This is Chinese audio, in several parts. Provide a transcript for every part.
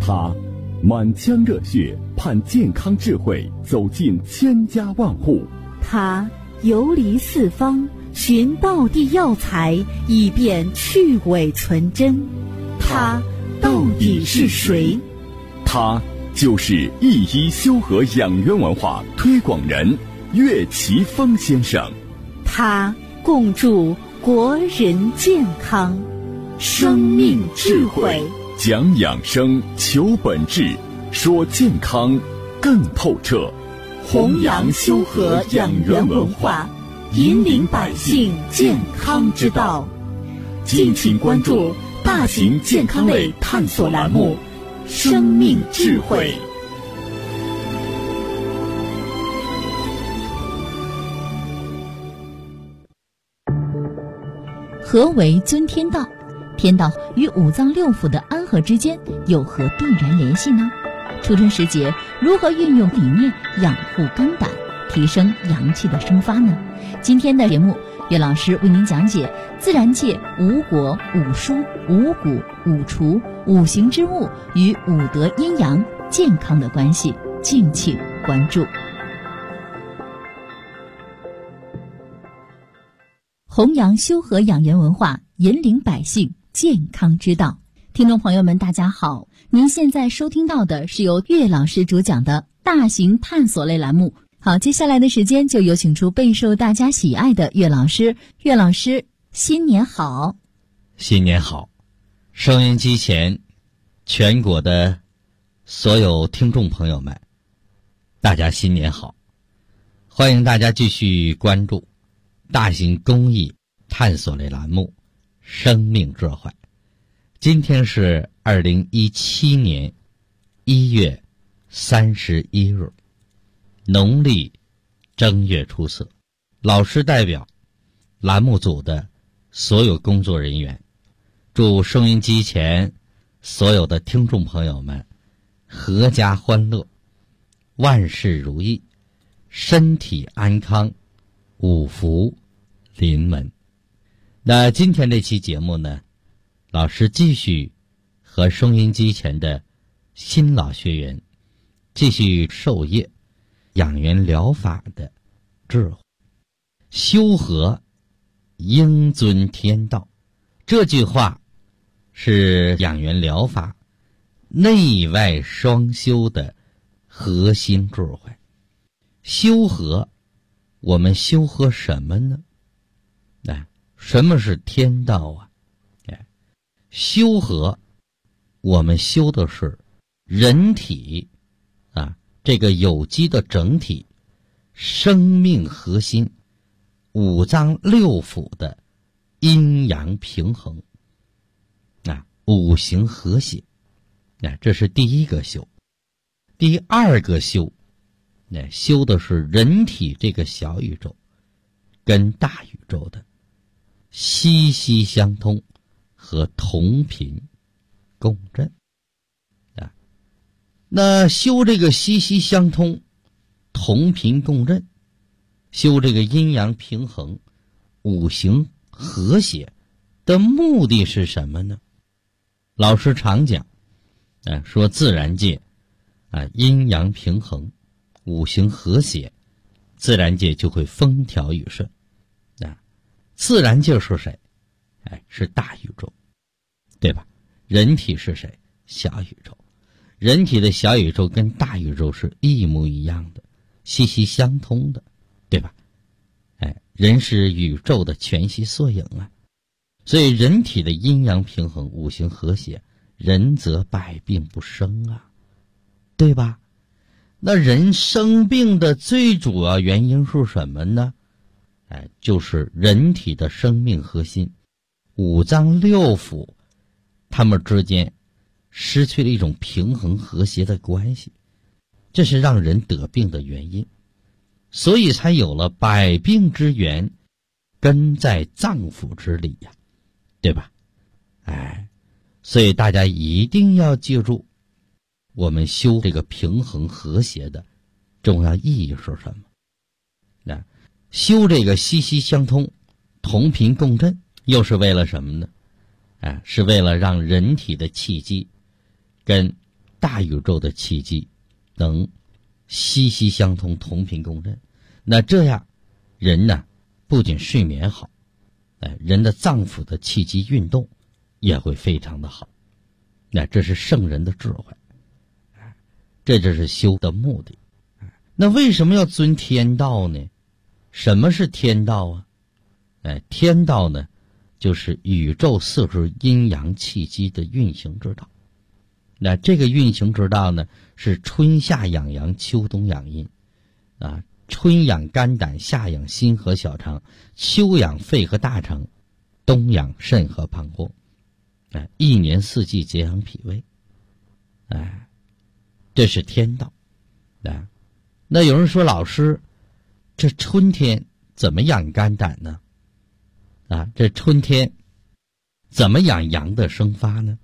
他满腔热血盼健康智慧走进千家万户， 他游离四方寻道地药材，以便去伪存真。他到底是谁？ 他就是一医修和养元文化推广人岳奇峰先生。 他共筑国人健康，生命智慧， 讲养生，求本质，说健康更透彻， 弘扬修和养元文化，引领百姓健康之道。敬请关注大型健康类探索栏目《生命智慧》。 何为尊天道？天道与五脏六腑的安和之间有何必然联系呢？初春时节，如何运用理念养护肝胆，提升阳气的生发呢？今天的节目，岳老师为您讲解自然界五果、五蔬、五谷、五除、五行之物与五德阴阳健康的关系，敬请关注。弘扬修和养元文化，引领百姓健康之道。听众朋友们大家好，您现在收听到的是由岳老师主讲的大型探索类栏目。好，接下来的时间就有请出备受大家喜爱的岳老师。岳老师，新年好！ 新年好！收音机前全国的所有听众朋友们，大家新年好！欢迎大家继续关注大型公益探索类栏目《生命智慧》。今天是2017年1月31日，农历正月初四。老师代表栏目组的所有工作人员，祝收音机前所有的听众朋友们阖家欢乐，万事如意，身体安康，五福临门。那今天这期节目呢，老师继续和收音机前的新老学员继续授业养元疗法的智慧。修和应遵天道，这句话是养元疗法内外双修的核心智慧。修和，我们修和什么呢？什么是天道啊？修和，我们修的是人体这个有机的整体，生命核心，五脏六腑的阴阳平衡，五行和谐，这是第一个修。第二个修，修的是人体这个小宇宙跟大宇宙的息息相通和同频共振。那修这个息息相通同频共振，修这个阴阳平衡五行和谐的目的是什么呢？老师常讲说自然界阴阳平衡五行和谐，自然界就会风调雨顺。自然界是谁？是大宇宙，对吧？人体是谁？小宇宙。人体的小宇宙跟大宇宙是一模一样的，息息相通的，对吧？人是宇宙的全息缩影啊。所以人体的阴阳平衡五行和谐，人则百病不生啊，对吧？那人生病的最主要原因是什么呢？就是人体的生命核心五脏六腑它们之间失去了一种平衡和谐的关系，这是让人得病的原因，所以才有了百病之源根在脏腑之理呀，对吧？所以大家一定要记住，我们修这个平衡和谐的重要意义是什么？修这个息息相通同频共振又是为了什么呢？是为了让人体的气机跟大宇宙的气机能息息相通，同频共振。那这样人呢，不仅睡眠好，人的脏腑的气机运动也会非常的好。那这是圣人的智慧，这就是修的目的。那为什么要遵天道呢？什么是天道啊？天道呢，就是宇宙四时阴阳气机的运行之道。那这个运行之道呢，是春夏养阳，秋冬养阴啊。春养肝胆，夏养心和小肠，秋养肺和大肠，冬养肾和膀胱。一年四季节养脾胃。这是天道。那有人说，老师，这春天怎么养肝胆呢？这春天怎么养阳的生发呢？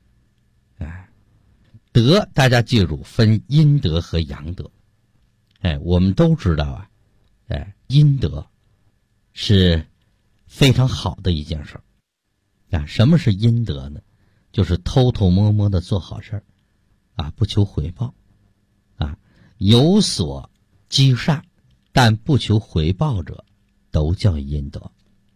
德大家记住，分阴德和阳德。我们都知道阴德是非常好的一件事儿。什么是阴德呢？就是偷偷摸摸的做好事儿，不求回报，有所积善但不求回报者，都叫阴德。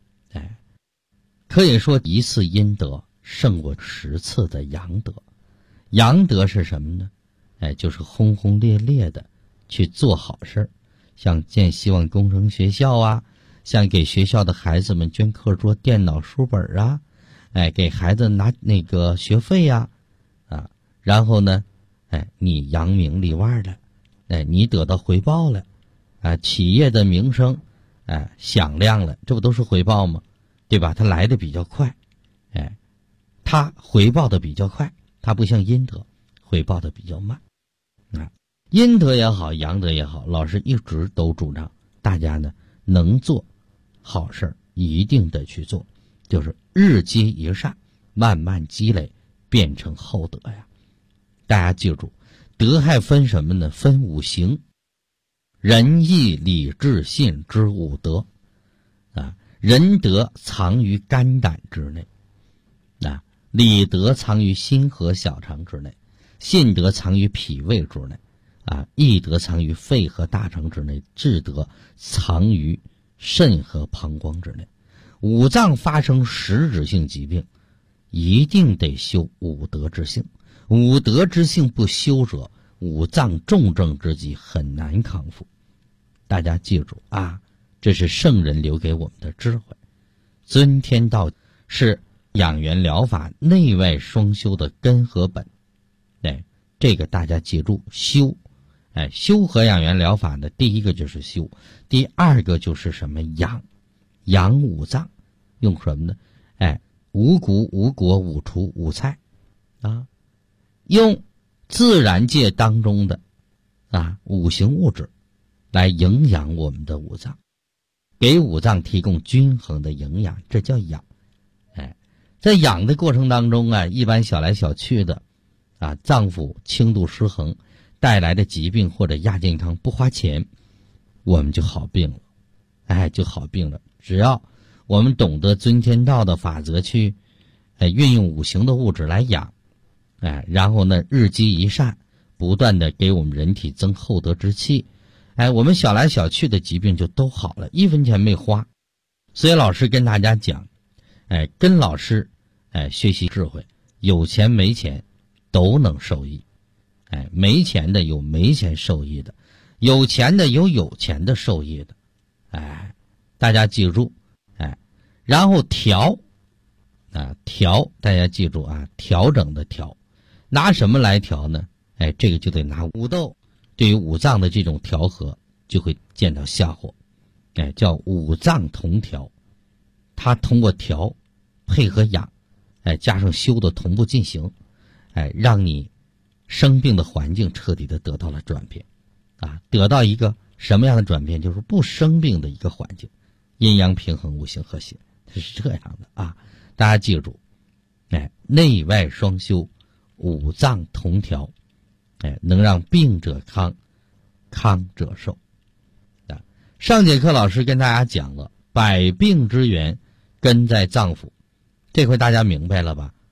可以说一次阴德胜过10次的阳德。阳德是什么呢？就是轰轰烈烈的去做好事，像建希望工程学校啊，像给学校的孩子们捐课桌、电脑、书本啊，给孩子拿那个学费呀，然后呢，你扬名立万了，你得到回报了，企业的名声，响亮了，这不都是回报吗？对吧？它来的比较快，它回报的比较快，它不像阴德回报的比较慢。阴德也好，阳德也好，老师一直都主张大家呢能做好事一定得去做，就是日积一善，慢慢积累，变成厚德呀。大家记住，德还分什么呢？分5行：仁义礼智信之5德。仁德藏于肝胆之内，礼德藏于心和小肠之内，信德藏于脾胃之内，义德藏于肺和大肠之内，智德藏于肾和膀胱之内。五脏发生实质性疾病，一定得修五德之性。五德之性不修者，五脏重症之疾很难康复。大家记住这是圣人留给我们的智慧。遵天道是养元疗法内外双修的根和本。这个大家记住，修。修和养元疗法的第一个就是修，第二个就是什么？养五脏。用什么呢？五谷、五果、五畜、五菜用自然界当中的五行物质来营养我们的五脏，给五脏提供均衡的营养，这叫养。在养的过程当中一般小来小去的脏腑轻度失衡带来的疾病或者亚健康不花钱，我们就好病了。就好病了。只要我们懂得遵天道的法则去运用五行的物质来养，然后呢日积一善，不断的给我们人体增厚德之气，我们小来小去的疾病就都好了，1分钱没花。所以老师跟大家讲，跟老师学习智慧，有钱没钱都能受益。没钱的有没钱受益的，有钱的有有钱的受益的。大家记住。然后调，大家记住调整的调，拿什么来调呢？这个就得拿五斗，对于五脏的这种调和就会见到效果。叫五脏同调，它通过调配合养，加上修的同步进行，让你生病的环境彻底的得到了转变，得到一个什么样的转变？就是不生病的一个环境，阴阳平衡，五行和谐，它是这样的大家记住，内外双修，五脏同调，能让病者康，康者寿。上节课老师跟大家讲了，百病之源根在脏腑，这回大家明白了吧？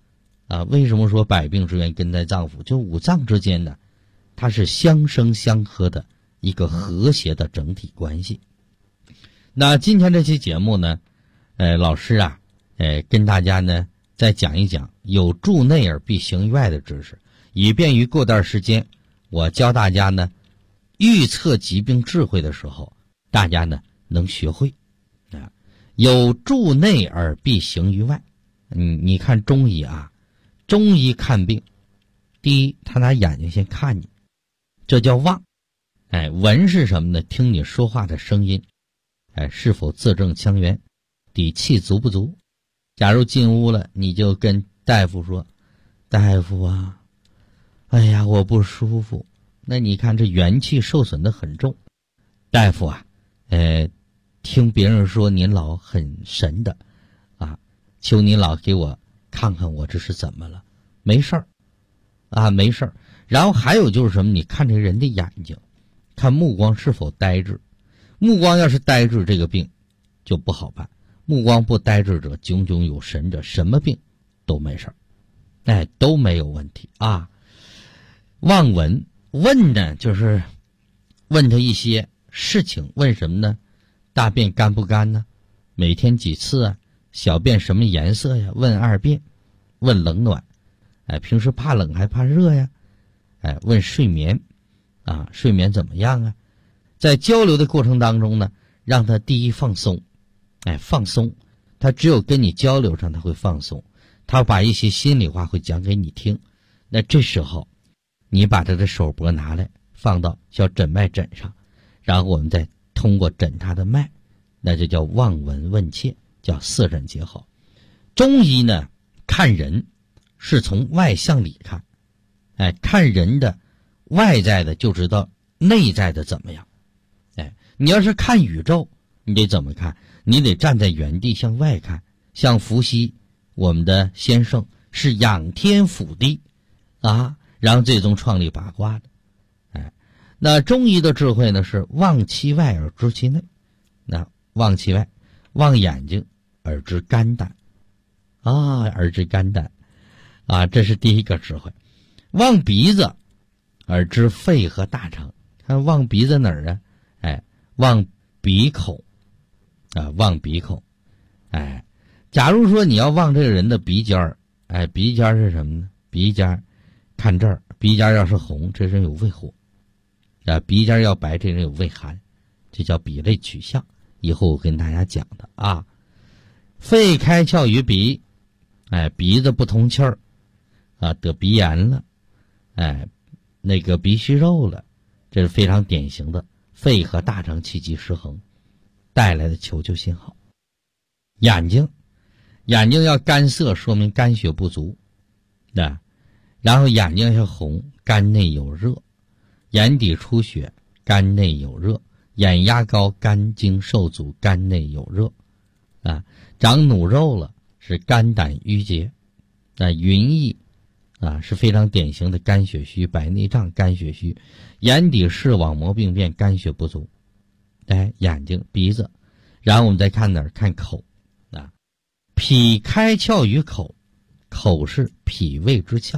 为什么说百病之源根在脏腑？就五脏之间呢，它是相生相合的一个和谐的整体关系。那今天这期节目呢，老师啊，跟大家呢再讲一讲有助内而必行于外的知识，以便于过段时间我教大家呢预测疾病智慧的时候，大家呢能学会啊。有助内而必行于外。你看中医啊，中医看病，第一，他拿眼睛先看你，这叫望。闻是什么呢？听你说话的声音，是否字正腔圆，底气足不足。假如进屋了，你就跟大夫说，大夫啊，哎呀，我不舒服。那你看这元气受损的很重。大夫啊，听别人说您老很神的啊，求您老给我看看我这是怎么了。没事儿啊，没事儿。然后还有就是什么，你看这人的眼睛，看目光是否呆滞。目光要是呆滞，这个病就不好办。目光不呆滞者，炯炯有神者，什么病都没事儿，都没有问题啊。望闻，问呢就是问他一些事情，问什么呢？大便干不干呢？每天几次啊？小便什么颜色呀？问二便，问冷暖，平时怕冷还怕热呀？问睡眠，睡眠怎么样啊？在交流的过程当中呢，让他第一放松，放松，他只有跟你交流上他会放松，他把一些心里话会讲给你听。那这时候，你把他的手脖拿来，放到叫诊脉枕上，然后我们再通过诊他的脉，那就叫望闻问切，叫四诊结合。中医呢，看人是从外向里看，看人的外在的就知道内在的怎么样。你要是看宇宙，你得怎么看？你得站在原地向外看，像伏羲我们的先生是仰天俯地啊，然后最终创立八卦的。那中医的智慧呢，是望其外而知其内。那望其外，望眼睛而知肝胆而知肝胆这是第一个智慧。望鼻子而知肺和大肠。看望鼻子哪儿啊？望鼻孔望鼻孔。假如说你要望这个人的鼻尖儿，鼻尖儿是什么呢？鼻尖儿看这儿，鼻尖儿要是红，这人有胃火鼻尖儿要白，这人有胃寒，这叫鼻类取向。以后我跟大家讲的啊。肺开窍于鼻，鼻子不通气儿得鼻炎了，那个鼻息肉了，这是非常典型的肺和大肠气机失衡带来的求救信号。眼睛要干涩，说明肝血不足然后眼睛要红，肝内有热；眼底出血，肝内有热；眼压高，肝经受阻，肝内有热长努肉了，是肝胆郁结。云翳是非常典型的肝血虚，白内障肝血虚。眼底视网膜病变，肝血不足。眼睛鼻子，然后我们再看哪儿？看口脾开窍于口，口是脾胃之窍。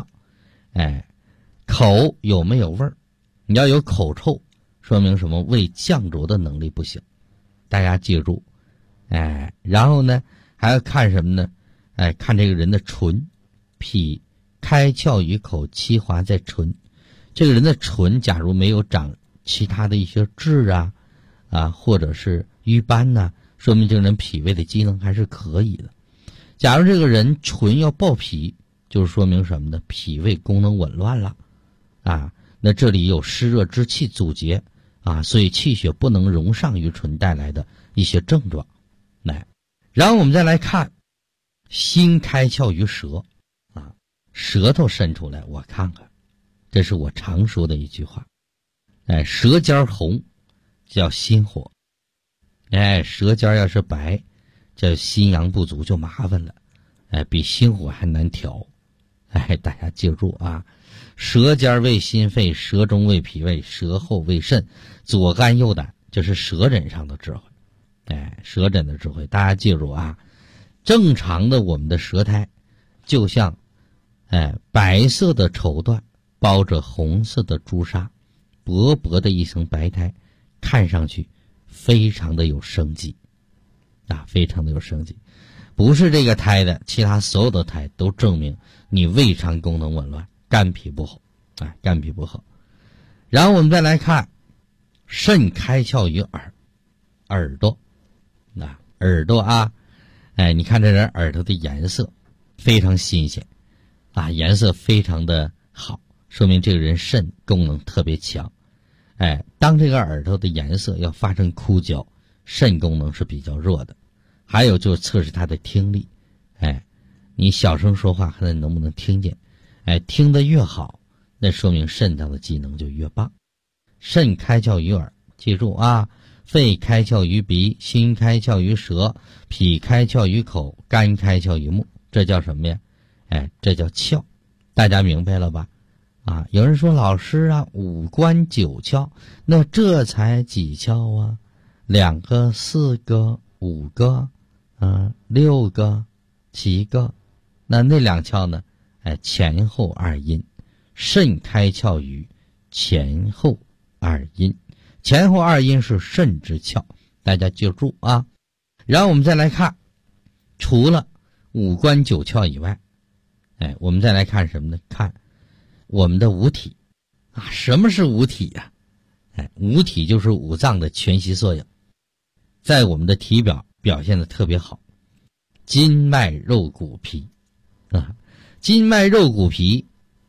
口有没有味儿？你要有口臭，说明什么？胃降浊的能力不行。大家记住然后呢还要看什么呢？看这个人的唇，脾开窍于口，其华在唇。这个人的唇假如没有长其他的一些痣或者是瘀斑说明这个人脾胃的机能还是可以的。假如这个人唇要爆皮，就是说明什么呢？脾胃功能紊乱了那这里有湿热之气阻结所以气血不能容上于唇带来的一些症状。然后我们再来看心开窍于舌舌头伸出来我看看，这是我常说的一句话。舌尖红叫心火，舌尖要是白叫心阳不足，就麻烦了，比心火还难调。大家记住舌尖为心肺，舌中为脾胃，舌后为肾，左肝右胆，这是舌诊上的智慧。舌诊的智慧，大家记住正常的我们的舌苔就像白色的绸缎包着红色的朱砂，薄薄的一层白胎，看上去非常的有生机非常的有生机。不是这个胎的，其他所有的胎都证明你胃肠功能紊乱，肝脾不好肝脾不好。然后我们再来看肾开窍于耳朵耳朵你看这人耳朵的颜色非常新鲜颜色非常的好，说明这个人肾功能特别强。当这个耳朵的颜色要发生枯焦，肾功能是比较弱的。还有就是测试他的听力，你小声说话看他能不能听见，听得越好，那说明肾脏的机能就越棒。肾开窍于耳，记住肺开窍于鼻，心开窍于舌，脾开窍于口，肝开窍于目，这叫什么呀？这叫窍。大家明白了吧？有人说老师五官9窍，那这才几窍啊？2个、4个、5个，6个、7个，那2窍呢？前后2阴，肾开窍于前后2阴，前后2阴是肾之窍，大家记住然后我们再来看，除了五官9窍以外，我们再来看什么呢？看我们的五体什么是五体呀？五体就是五脏的全息缩影，在我们的体表表现的特别好。筋脉肉骨皮筋脉肉骨皮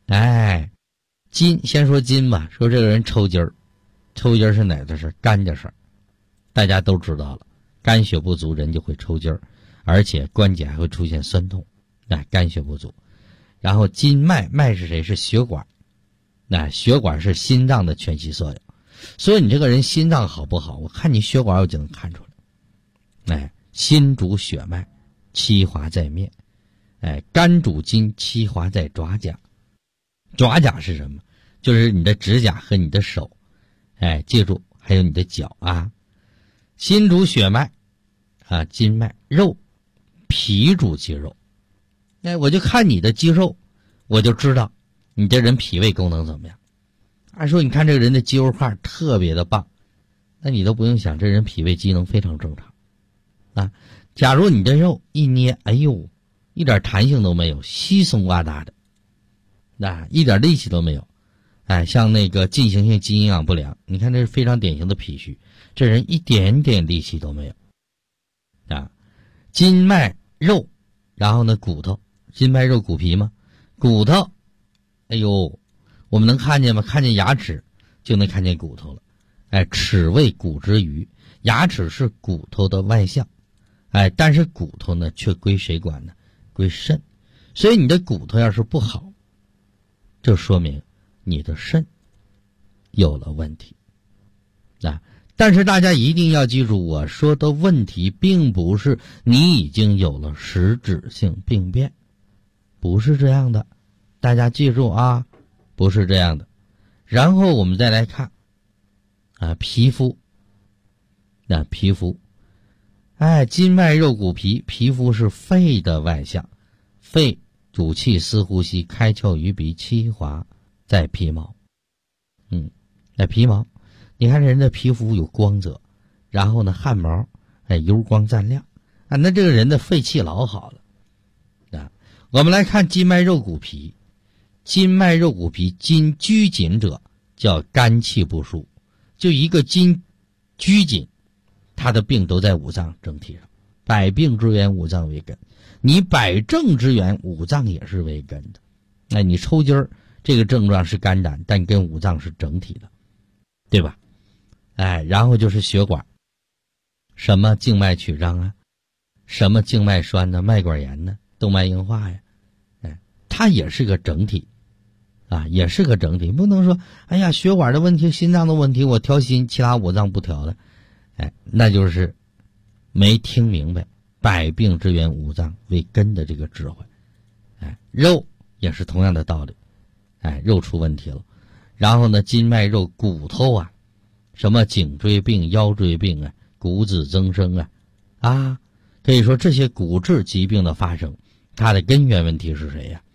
筋，先说筋吧，说这个人抽筋儿，抽筋儿是哪的事？肝的事儿，大家都知道了，肝血不足人就会抽筋儿，而且关节还会出现酸痛肝血不足。然后筋脉，脉是谁？是血管，血管是心脏的全息缩影。所以你这个人心脏好不好，我看你血管我就能看出来。心主血脉，七华在面。肝主筋，七华在爪甲。爪甲是什么？就是你的指甲和你的手，记住，还有你的脚心主血脉筋脉。肉，脾主肌肉。我就看你的肌肉，我就知道你这人脾胃功能怎么样。按说你看这个人的肌肉块特别的棒，那你都不用想，这人脾胃机能非常正常假如你的肉一捏，一点弹性都没有，稀松洼瘩的一点力气都没有。像那个进行性肌营养不良，你看这是非常典型的脾虚，这人一点点力气都没有筋脉肉，然后呢骨头，筋脉肉骨皮嘛。骨头我们能看见吗？看见牙齿就能看见骨头了。齿为骨之余，牙齿是骨头的外象，但是骨头呢却归谁管呢？归肾。所以你的骨头要是不好，就说明你的肾有了问题但是大家一定要记住，我说的问题并不是你已经有了实质性病变，不是这样的，大家记住不是这样的。然后我们再来看皮肤皮肤筋脉肉骨皮，皮肤是肺的外象，肺主气司呼吸，开窍于鼻，七华在皮毛。皮毛，你看人的皮肤有光泽，然后呢汗毛油光锃亮那这个人的肺气老好了我们来看筋脉肉骨皮，筋脉肉骨皮，筋拘紧者叫肝气不舒，就一个筋拘紧，他的病都在五脏整体上。百病之源五脏为根，你百症之源五脏也是为根的。你抽筋儿这个症状是肝胆，但跟五脏是整体的，对吧？然后就是血管，什么静脉曲张什么静脉栓脉管炎动脉硬化它也是个整体也是个整体。不能说血管的问题，心脏的问题我调心，其他五脏不调的那就是没听明白百病之源五脏为根的这个智慧。肉也是同样的道理，肉出问题了。然后呢筋脉肉骨头什么颈椎病、腰椎病骨质增生可以说这些骨质疾病的发生，它的根源问题是谁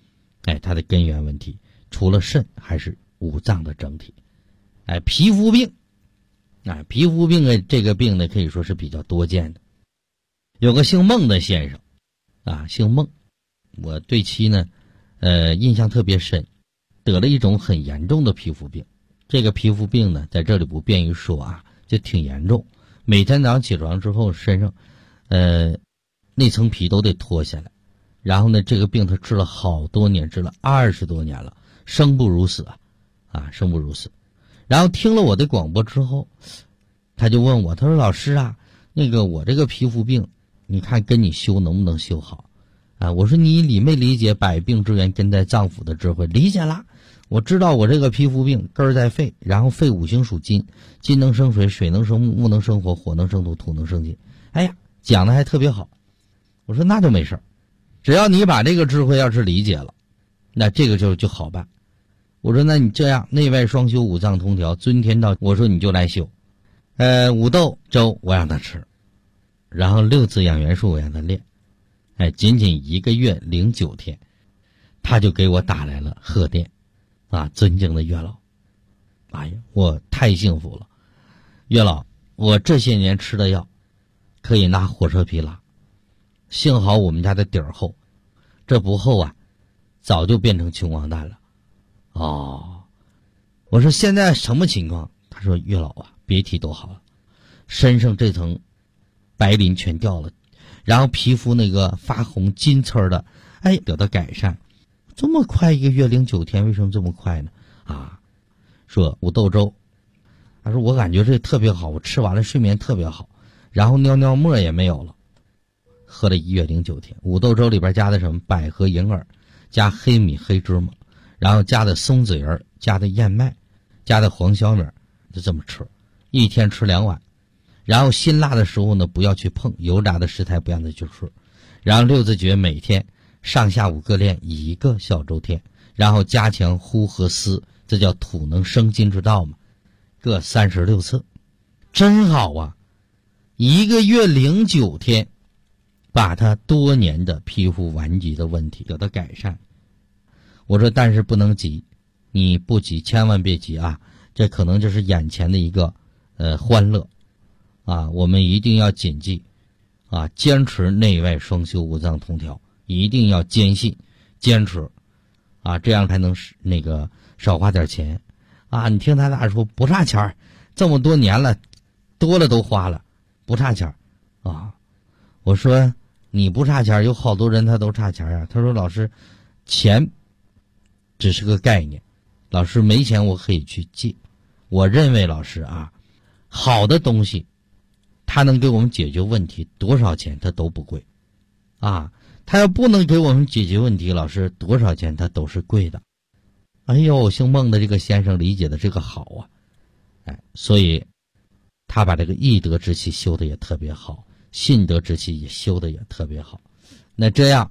它的根源问题除了肾还是五脏的整体。皮肤病，皮肤病这个病呢可以说是比较多见的。有个姓孟的先生姓孟，我对其呢印象特别深，得了一种很严重的皮肤病。这个皮肤病呢在这里不便于说就挺严重，每天早上起床之后身上那层皮都得脱下来，然后呢这个病他治了好多年，治了20多年了，生不如死生不如死。然后听了我的广播之后，他就问我，他说老师那个我这个皮肤病你看跟你修能不能修好我说你理没理解百病之源根在脏腑的智慧？理解了，我知道我这个皮肤病根在肺，然后肺五行属金，金能生水，水能生木，木能生火，火能生土，土能生金。讲的还特别好。我说那就没事，只要你把这个智慧要是理解了，那这个就好办。我说那你这样内外双修，五脏同调，尊天道，我说你就来修五豆粥我让他吃，然后6字养元术我让他练，仅仅1个月09天，他就给我打来了贺电尊敬的岳老，我太幸福了。岳老，我这些年吃的药可以拿火车皮拉，幸好我们家的底儿厚，这不厚早就变成穷光蛋了。我说现在什么情况？他说岳老别提多好了，身上这层白鳞全掉了，然后皮肤那个发红金刺的得到改善。这么快1个月09天，为什么这么快呢？说五豆粥，他说我感觉这特别好，我吃完了睡眠特别好，然后尿沫也没有了。喝了1月09天，五豆粥里边加的什么百合、银耳，加黑米、黑芝麻，然后加的松子仁，加的燕麦，加的黄小米，就这么吃，1天吃2碗。然后辛辣的食物呢不要去碰，油炸的食材不让它去吃。然后6字诀每天上下午各练1个小周天，然后加强呼和思，这叫土能生金之道嘛，各36次，真好1个月09天，把他多年的皮肤顽疾的问题得到改善。我说但是不能急，你不急千万别急这可能就是眼前的一个欢乐我们一定要谨记坚持内外双修，五脏同调，一定要坚信坚持这样才能那个少花点钱你听他俩说不差钱，这么多年了，多了都花了，不差钱我说你不差钱，有好多人他都差钱他说老师，钱只是个概念，老师没钱我可以去借。我认为老师好的东西它能给我们解决问题，多少钱它都不贵它要不能给我们解决问题，老师多少钱它都是贵的。姓孟的这个先生理解的这个好所以他把这个易得之气修的也特别好，信得之气也修的也特别好。那这样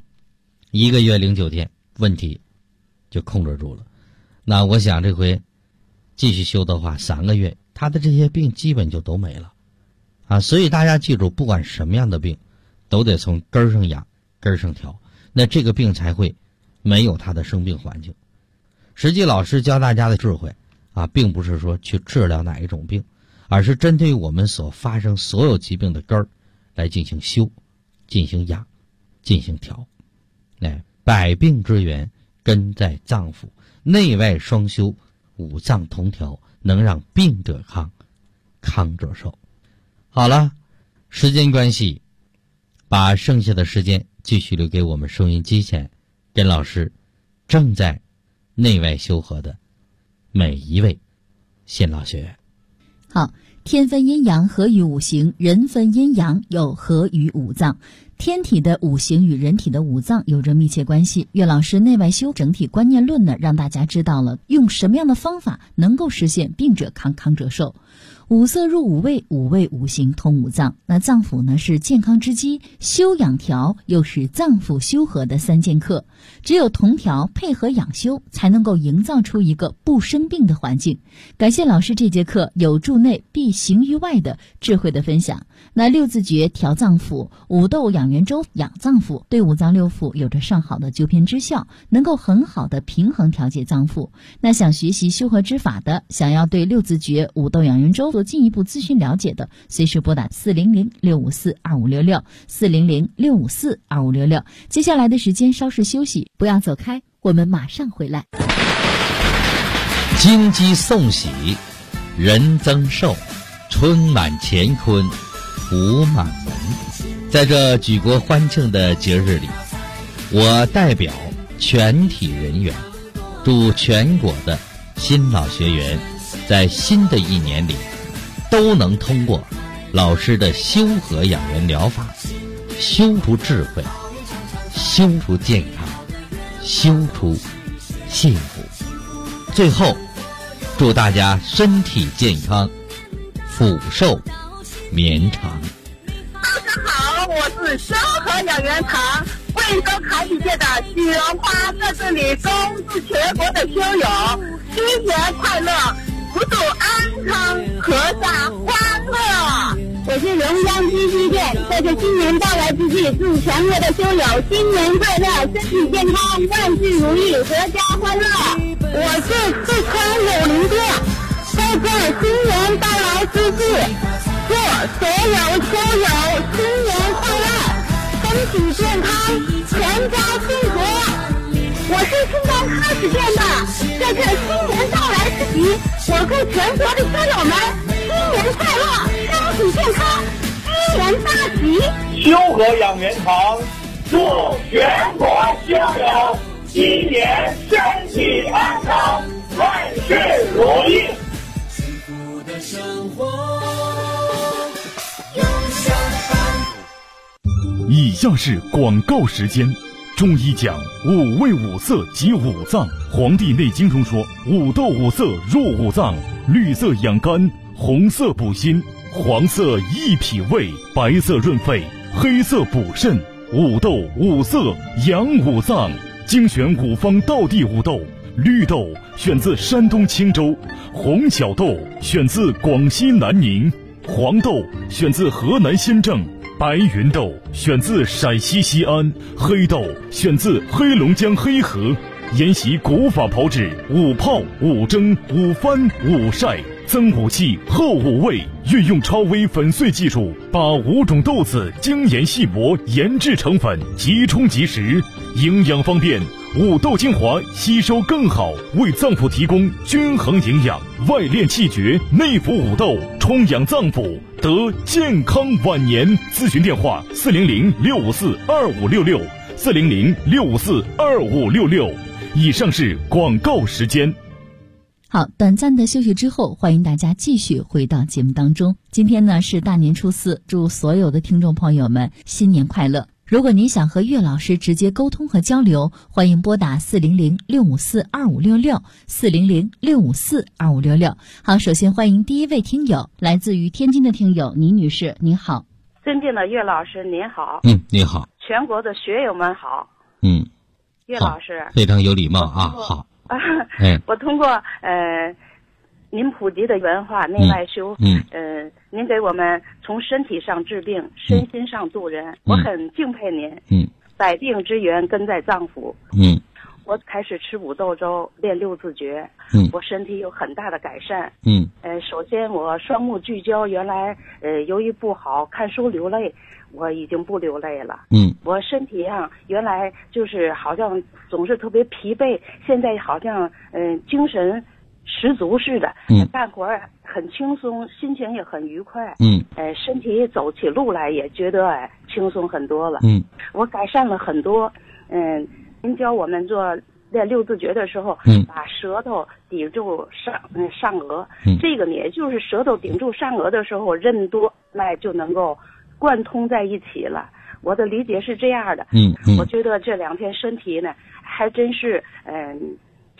1个月09天问题就控制住了。那我想这回继续修的话3个月，他的这些病基本就都没了所以大家记住，不管什么样的病都得从根上养，根上调，那这个病才会没有它的生病环境。实际老师教大家的智慧并不是说去治疗哪一种病，而是针对我们所发生所有疾病的根儿来进行修，进行养，进行调。百病之源根在脏腑，内外双修，五脏同调，能让病者康，康者寿。好了，时间关系，把剩下的时间继续留给我们收音机前跟老师正在内外修和的每一位新老学员。 好，天分阴阳合于五行，人分阴阳又合于五脏。天体的五行与人体的五脏有着密切关系。岳老师内外修整体观念论呢，让大家知道了用什么样的方法能够实现病者康，康者寿。 五色入五味，五味五行通五脏。那脏腑呢是健康之基，修养调又是脏腑修和的三剑客。只有同调配合养修，才能够营造出一个不生病的环境。感谢老师这节课有助内必行于外的智慧的分享。那六字诀调脏腑，五豆养元粥养脏腑，对五脏六腑有着上好的救偏之效，能够很好的平衡调节脏腑。那想学习修和之法的，想要对六字诀、五豆养元粥做进一步咨询了解的，随时拨打400-654-2566，400-654-2566。接下来的时间稍事休息，不要走开，我们马上回来。 金鸡送喜，人增寿，春满乾坤，福满门。在这举国欢庆的节日里，我代表全体人员，祝全国的新老学员在新的一年里都能通过老师的修和养元疗法，修出智慧，修出健康，修出幸福。最后祝大家身体健康，福寿绵长。 大家好，我是修和养元堂贵州卡体县的许荣花，在这里恭祝全国的修友新年快乐，福祝安康，阖家欢乐。我是龙江基金店，在这新年到来之际，祝全国的修友新年快乐，身体健康，万事如意，阖家欢乐。我是四川柳林店，在这新年到来之际，祝所有修友新年快乐，身体健康，全家幸福。我是新疆喀什店的，在这新年到来之际，我祝全国的修友们新年快乐，身体健康，鸡年大吉。 修和养元堂祝全国修友新年身体安康，万事如意。幸福的生活永相伴。 以下是广告时间。中医讲五味五色及五脏，《黄帝内经》中说，五豆五色入五脏，绿色养肝，红色补心，黄色益脾胃，白色润肺，黑色补肾。五豆五色养五脏，精选五方道地五豆。绿豆选自山东青州，红小豆选自广西南宁，黄豆选自河南新郑，白云豆选自陕西西安，黑豆选自黑龙江黑河。沿袭古法炮制，五泡、五蒸、五翻、五晒，增五气，厚五味，运用超微粉碎技术，把五种豆子精研细磨，研制成粉，即冲即食，营养方便。五豆精华吸收更好，为脏腑提供均衡营养，外练气绝，内服五豆，充养脏腑，得健康晚年。咨询电话400-654-2566，400-654-2566。以上是广告时间。 好，短暂的休息之后，欢迎大家继续回到节目当中。今天呢是大年初四，祝所有的听众朋友们新年快乐。如果您想和岳老师直接沟通和交流，欢迎拨打400-654-2566，400-654-2566。好，首先欢迎第一位听友，来自于天津的听友倪女士，您好。 尊敬的岳老师您好。 你好。 全国的学友们好。岳老师非常有礼貌啊。好。 我通过您普及的原话内外修，您给我们从身体上治病，身心上度人，我很敬佩您。百病之源根在脏腑。我开始吃五豆粥，练六字诀，我身体有很大的改善。首先我双目聚焦，原来由于不好看书流泪，我已经不流泪了。我身体上原来就是好像总是特别疲惫，现在好像精神十足似的，干活很轻松，心情也很愉快。身体走起路来也觉得轻松很多了。我改善了很多。您教我们做练六字诀的时候，把舌头顶住上颚，这个呢也就是舌头顶住上颚的时候，任督脉就能够贯通在一起了。我的理解是这样的。我觉得这2天身体呢还真是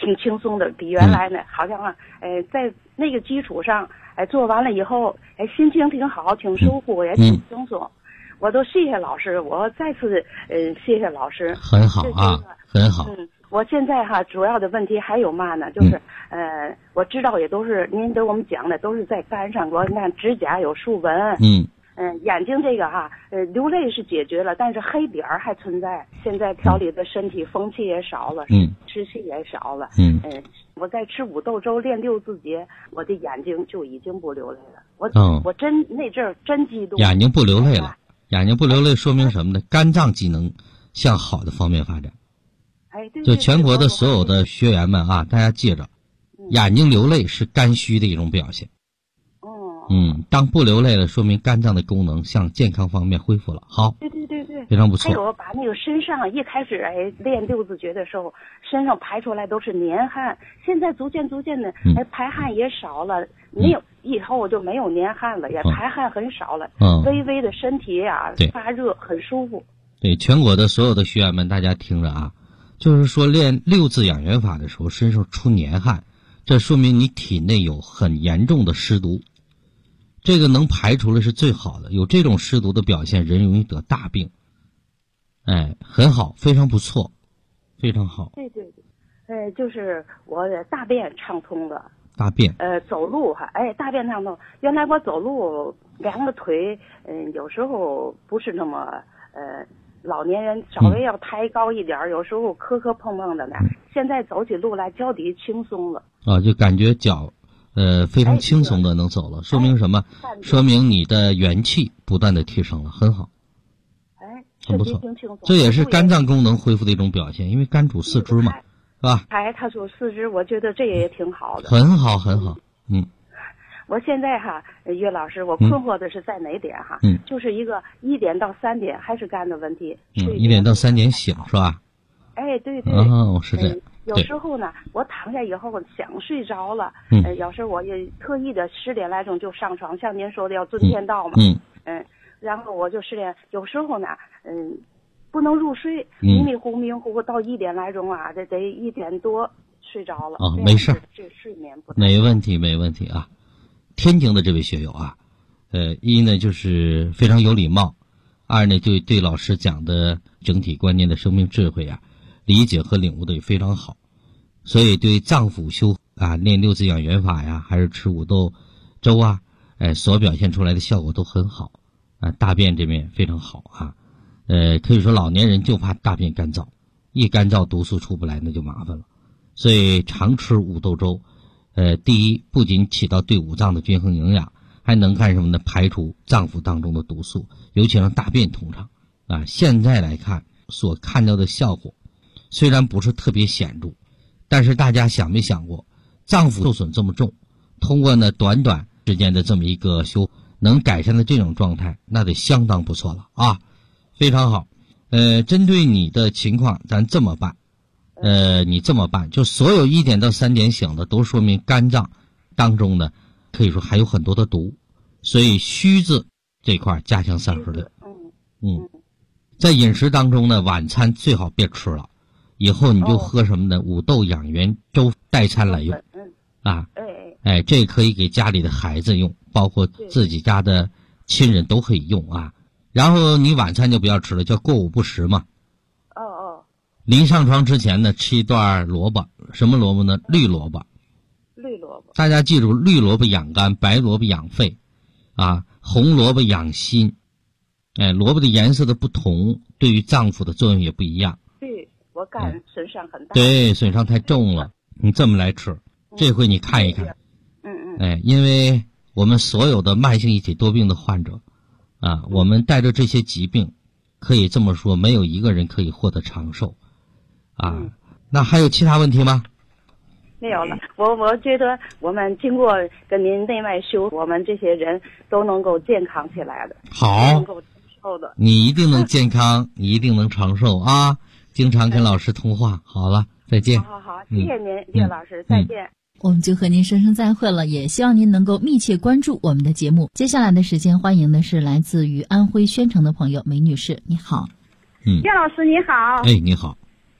挺轻松的，比原来呢，好像在那个基础上，做完了以后，心情挺好，挺舒服，也挺轻松。我都谢谢老师，我再次谢谢老师。 很好啊，很好。 我现在主要的问题还有嘛呢？就是我知道也都是您给我们讲的，都是在肝上。我看指甲有竖纹。眼睛这个流泪是解决了，但是黑点儿还存在。现在调理的身体风气也少了，湿气也少了。我在吃五豆粥练六字诀，我的眼睛就已经不流泪了。我真那阵儿真激动。 眼睛不流泪了，眼睛不流泪说明什么呢？肝脏机能向好的方面发展。 对， 就全国的所有的学员们啊，大家记着，眼睛流泪是肝虚的一种表现。当不流泪了，说明肝脏的功能向健康方面恢复了。好， 对， 非常不错。 还有把那个身上一开始练六字诀的时候，身上排出来都是年汗，现在逐渐的排汗也少了，没有以后我就没有年汗了，也排汗很少了。微微的身体发热，很舒服。 对，全国的所有的学员们，大家听着啊，就是说练六字养元法的时候，身上出年汗，这说明你体内有很严重的湿毒。这个能排除了是最好的，有这种湿毒的表现，人容易得大病。很好，非常不错，非常好。 对，就是我大便畅通了。 大便。 走路大便畅通。原来我走路两个腿，有时候不是那么老年人稍微要抬高一点，有时候磕磕碰碰的呢。现在走起路来脚底轻松了。就感觉脚。非常轻松的能走了，说明什么？说明你的元气不断的提升了，很好。很不错。这也是肝脏功能恢复的一种表现，因为肝主四肢嘛，是吧？ 他主四肢，我觉得这也挺好的。 很好，很好。 我现在岳老师，我困惑的是在哪点就是一个1点到3点还是肝的问题。 1点到3点醒是吧？ 对。 是这样。 有时候呢，我躺下以后想睡着了，有时候我也特意的10点来钟就上床，像您说的要遵天道嘛，然后我就10点，有时候呢，不能入睡，迷迷糊到1点来钟得1点多睡着了。 没事， 这睡眠不没问题啊。天津的这位学友一呢就是非常有礼貌，二呢就对老师讲的整体观念的生命智慧理解和领悟的也非常好，所以对脏腑修练六字养元法还是吃五豆粥所表现出来的效果都很好大便这边非常好可以说老年人就怕大便干燥，一干燥毒素出不来那就麻烦了，所以常吃五豆粥第一不仅起到对五脏的均衡营养，还能干什么呢？排除脏腑当中的毒素，尤其让大便通畅现在来看所看到的效果虽然不是特别显著，但是大家想没想过，脏腑受损这么重，通过呢短时间的这么一个修，能改善的这种状态，那得相当不错了非常好。针对你的情况，咱这么办，你这么办，就所有1点到3点醒的，都说明肝脏当中呢，可以说还有很多的毒，所以虚字这块加强3合的。在饮食当中呢，晚餐最好别吃了。以后你就喝什么呢？五豆养元粥代餐来用这可以给家里的孩子用，包括自己家的亲人都可以用然后你晚餐就不要吃了，叫过午不食嘛。临上床之前呢，吃一段萝卜，什么萝卜呢？绿萝卜。大家记住，绿萝卜养肝，白萝卜养肺红萝卜养心。萝卜的颜色的不同，对于脏腑的作用也不一样。 对，我肝损伤很大。 对，损伤太重了。你这么来吃，这回你看一看。因为我们所有的慢性一体多病的患者我们带着这些疾病，可以这么说，没有一个人可以获得长寿那还有其他问题吗？ 没有了。我觉得我们经过跟您内外修，我们这些人都能够健康起来的。 好， 能够长寿的。 你一定能健康，你一定能长寿经常跟老师通话。好了，再见。 好，谢谢您，岳老师，再见。 我们就和您说声再会了，也希望您能够密切关注我们的节目。接下来的时间，欢迎的是来自于安徽宣城的朋友梅女士，你好。 岳老师你好。 你好。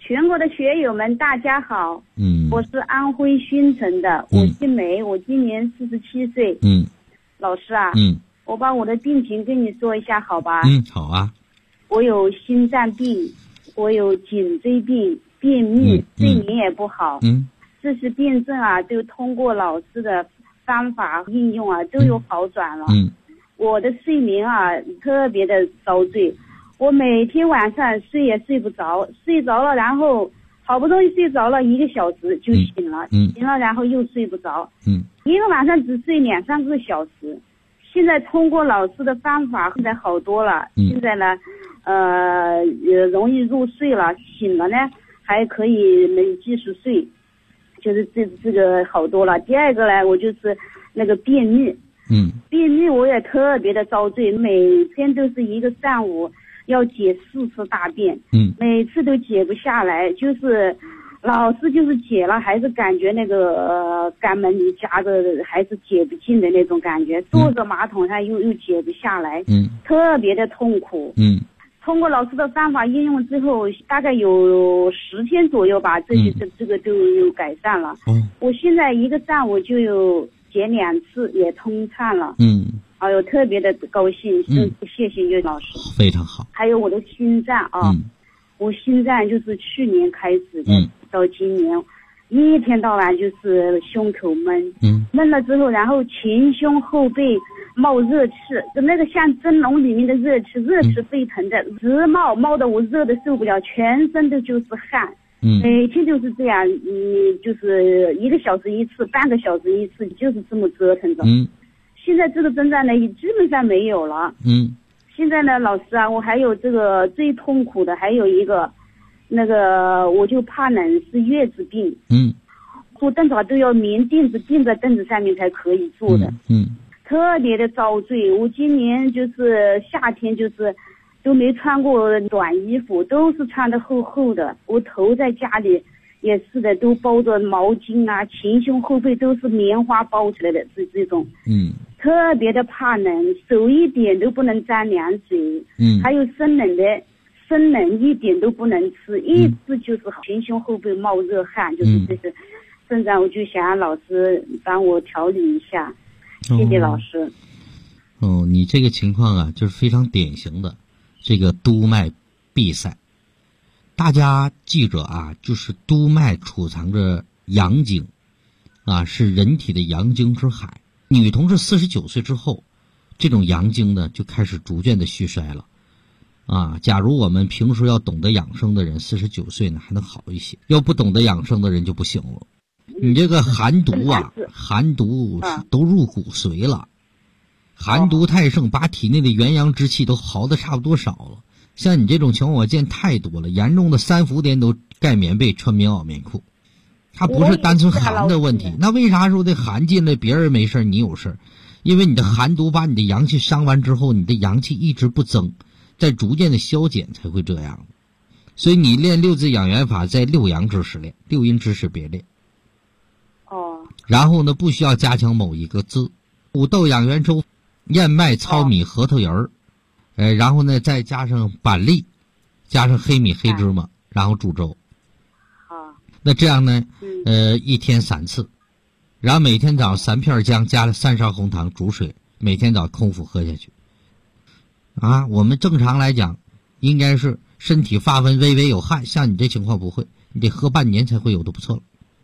全国的学友们，大家好。我是安徽宣城的，我姓梅，我今年47岁。老师啊，我把我的病情跟你说一下，好吧？ 好啊。 我有心脏病，我有颈椎病，便秘，睡眠也不好。这些病症啊，就通过老师的方法应用啊，都有好转了。我的睡眠啊，特别的遭罪。我每天晚上睡也睡不着，睡着了，然后好不容易睡着了1个小时就醒了，醒了然后又睡不着，一个晚上只睡2-3个小时。现在通过老师的方法，现在好多了。现在呢，容易入睡了，醒了呢还可以能继续睡，就是这个好多了。第二个呢，我就是那个便秘，便秘我也特别的遭罪，每天都是一个上午要解4次大便，每次都解不下来，就是老是就是解了，还是感觉那个肛门里夹着还是解不进的那种感觉，坐着马桶上又解不下来，特别的痛苦。通过老师的方法应用之后，大概有10天左右吧，这个都有改善了。我现在一个上午就有解2次，也通畅了。哎呦，特别的高兴，谢谢岳老师， 非常好。 还有我的心脏啊，我心脏就是去年开始的，到今年，一天到晚就是胸口闷，闷了之后，然后前胸后背冒热气，就那个像蒸笼里面的热气，热气沸腾的，直冒得我热的受不了，全身都就是汗。每天就是这样，就是1个小时一次，半个小时一次，就是这么折腾着。现在这个症状呢，基本上没有了。现在呢，老师啊，我还有这个最痛苦的，还有一个，那个我就怕冷，是月子病。坐凳子啊都要棉垫子垫在凳子上面才可以坐的。特别的遭罪。我今年就是夏天就是都没穿过短衣服，都是穿的厚厚的。我头在家里也是的，都包着毛巾啊，前胸后背都是棉花包起来的，这种。特别的怕冷，手一点都不能沾凉水。还有生冷一点都不能吃，一吃就是前胸后背冒热汗，就是这个症状，我就想让老师帮我调理一下。谢谢老师。 你这个情况啊，就是非常典型的这个督脉闭塞。大家记着啊，就是督脉储藏着阳精啊，是人体的阳精之海。女同志49岁之后，这种阳精呢就开始逐渐的虚衰了啊。假如我们平时要懂得养生的人，49岁呢还能好一些，要不懂得养生的人就不行了。你这个寒毒啊，寒毒都入骨髓了，寒毒太盛，把体内的元阳之气都耗得差不多少了。像你这种情况我见太多了，严重的3伏天都盖棉被穿棉袄棉裤。它不是单纯寒的问题，那为啥说的寒进来别人没事你有事？因为你的寒毒把你的阳气伤完之后，你的阳气一直不增，在逐渐的消减才会这样。所以你练6字养元法，在6阳之时练，6阴之时别练。然后呢，不需要加强某一个字，五豆养元粥、燕麦、糙米、核桃仁然后呢再加上板栗，加上黑米、黑芝麻，然后煮粥。那这样呢，1天3次，然后每天早上3片姜加了3勺红糖煮水，每天早空腹喝下去。我们正常来讲应该是身体发温微微有汗，像你这情况不会，你得喝半年才会有的不错了。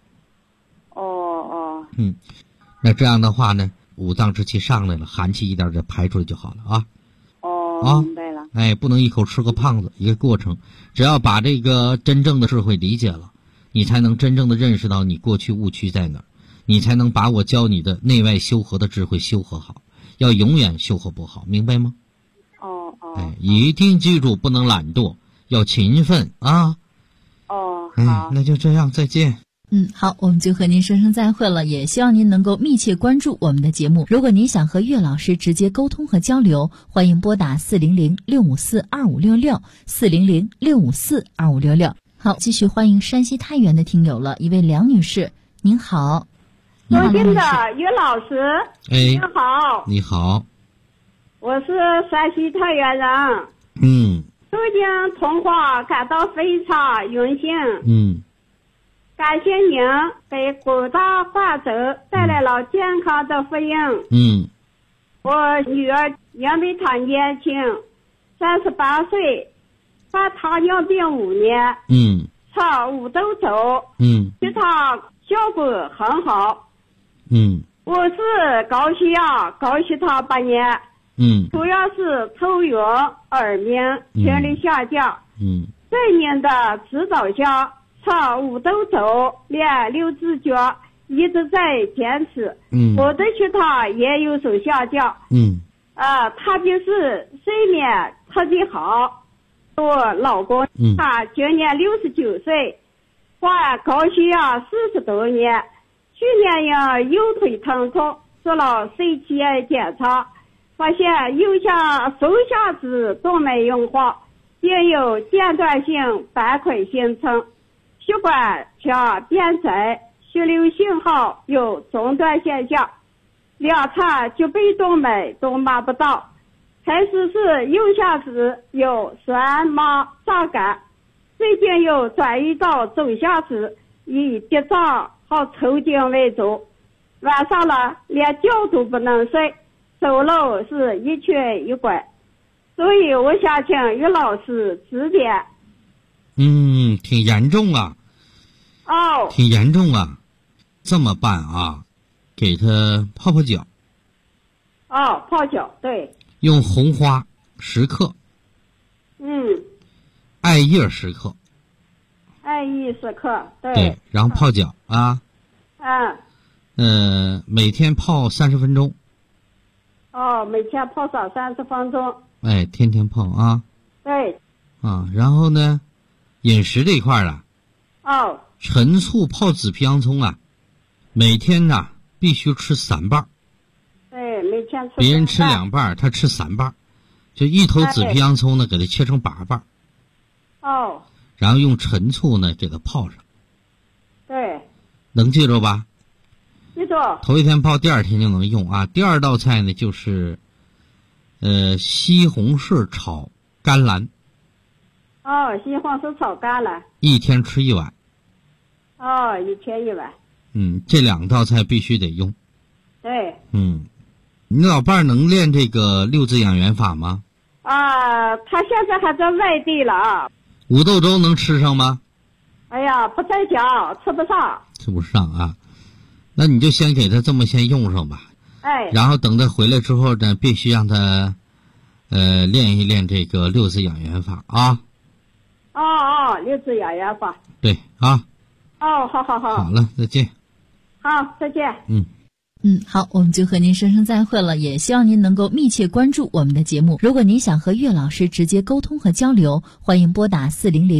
那这样的话呢，五脏之气上来了，寒气一点点排出来就好了啊。 明白了。 不能一口吃个胖子，一个过程。只要把这个真正的智慧理解了，你才能真正的认识到你过去误区在哪儿，你才能把我教你的内外修和的智慧修和好，要永远修和不好，明白吗？一定记住，不能懒惰，要勤奋啊。 好。 那就这样，再见。 好，我们就和您说声再会了，也希望您能够密切关注我们的节目。如果您想和岳老师直接沟通和交流，欢迎拨打400-654-2566 400-654-2566。好，继续欢迎山西太原的听友了，一位梁女士，您好。 尊敬的岳老师，您好。 你好。 我是山西太原人。 途经通话感到非常荣幸。感谢您给广大患者带来了健康的福音。我女儿因为她年轻，38岁，患糖尿病5年，吃5豆粥，对她效果很好。我是高血压、高血糖8年，主要是头晕、耳鸣、听力下降。在您的指导下，吃5豆粥，练6字诀，一直在坚持。我的血糖也有所下降。特别是睡眠特别好。我老公他今年69岁，患高血压40多年，去年因右腿疼痛做了CT检查，发现右下手下肢动脉硬化，并有间断性斑块形成，血管腔变窄，血流信号有中断现象，2侧脊背动脉都摸不到。开始是右下肢有酸麻胀感，最近又转移到左下肢，以跌胀和抽筋为主。晚上了连觉都不能睡，走路是一瘸一拐，所以我想请于老师指点。 挺严重啊。挺严重啊。这么办啊，给他泡泡脚。 泡脚，对。 用红花10克。艾叶10克。 艾叶10克， 对，然后泡脚啊。每天泡30分钟。 每天泡上30分钟。 天天泡啊。 对。 然后呢，饮食这一块了。陈醋泡紫皮洋葱啊，每天呢必须吃3瓣。 对，每天吃。 别人吃2瓣，他吃3瓣，就一头紫皮洋葱呢，给它切成8瓣。然后用陈醋呢给它泡上。 对。 能记住吧？ 记住。 头一天泡，第2天就能用啊。第2道菜呢就是西红柿炒甘蓝。 西红柿炒甘蓝。 一天吃1碗。 一天1碗。 这2道菜必须得用。 对。 你老伴儿能练这个6字养元法吗？ 他现在还在外地了啊。 5豆粥能吃上吗？ 哎呀，不在家，吃不上。 吃不上啊，那你就先给他这么先用上吧。然后等他回来之后呢，必须让他练一练这个6字养元法啊。 6字养元法。 对啊。 好。 好了，再见。 好，再见。 好，我们就和您说声再会了，也希望您能够密切关注我们的节目。如果您想和岳老师直接沟通和交流，欢迎拨打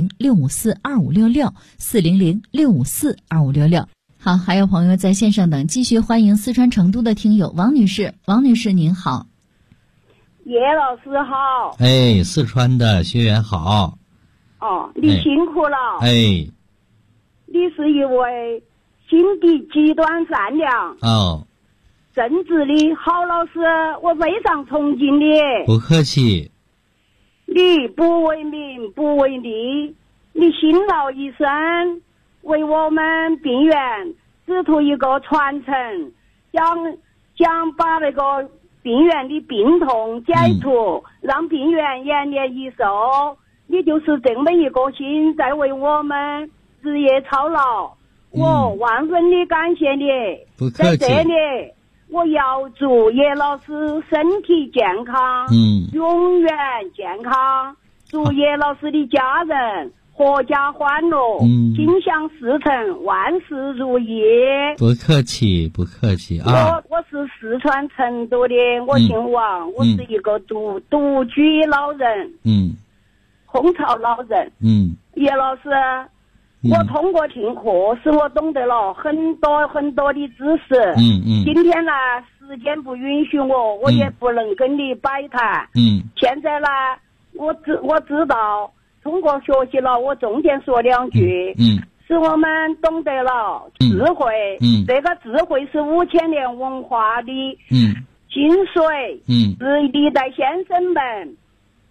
400-654-2566，400-654-2566。好，还有朋友在线上等，继续欢迎四川成都的听友王女士。王女士您好。 叶老师好。 四川的学员好。 你辛苦了。你是一位心地极端善良、正直的好老师，我非常崇敬你。 不客气。 你不为名不为利，你辛劳一生，为我们病院指出一个传承，想把那个病院的病痛解除，让病院延年益寿。你就是这么一个心，在为我们日夜操劳。我万分的感谢你。 不客气。 在这里我要祝叶老师身体健康，永远健康。祝叶老师的家人阖家欢乐，心想事成，万事如意。 不客气啊。 我是四川成都的，我姓王，我是一个独居老人，空巢老人。叶老师，我通过听课使我懂得了很多的知识。今天呢，时间不允许我也不能跟你摆谈。现在呢，我知道通过学习了，我重点说2句。使我们懂得了智慧。这个智慧是5000年文化的精髓。是历代先生们